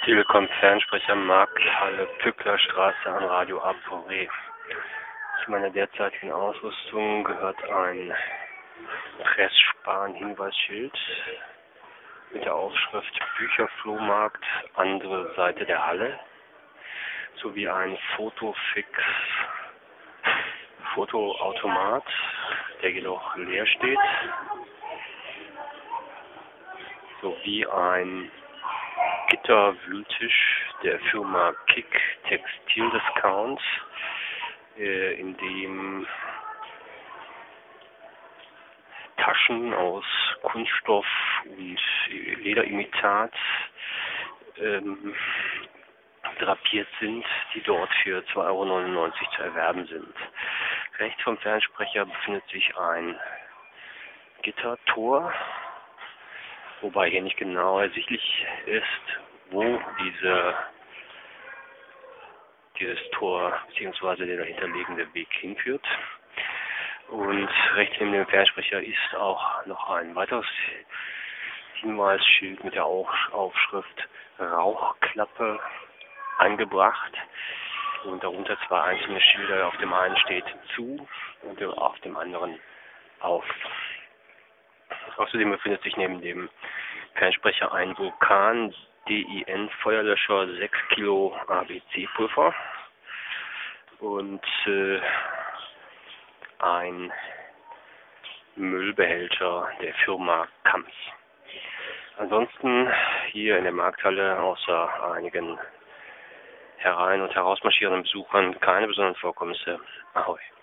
Telekom Fernsprecher Markthalle Pücklerstraße am Radio Aporé. Zu meiner derzeitigen Ausrüstung gehört ein Pressspan-Hinweisschild mit der Aufschrift Bücherflohmarkt, andere Seite der Halle, sowie ein Fotoautomat, der jedoch leer steht, sowie ein Gitterwühltisch der Firma Kick Textildiscount, in dem Taschen aus Kunststoff und Lederimitat drapiert sind, die dort für 2,99 € zu erwerben sind. Rechts vom Fernsprecher befindet sich ein Gittertor, wobei hier nicht genau ersichtlich ist, wo dieses Tor bzw. der dahinterliegende Weg hinführt. Und rechts neben dem Fernsprecher ist auch noch ein weiteres Hinweisschild mit der Aufschrift Rauchklappe angebracht und darunter zwei einzelne Schilder. Auf dem einen steht zu und auf dem anderen auf. Außerdem befindet sich neben dem Fernsprecher ein Vulkan DIN Feuerlöscher 6 Kilo ABC-Pulver und ein Müllbehälter der Firma Kamps. Ansonsten hier in der Markthalle außer einigen herein- und herausmarschierenden Besuchern keine besonderen Vorkommnisse. Ahoi.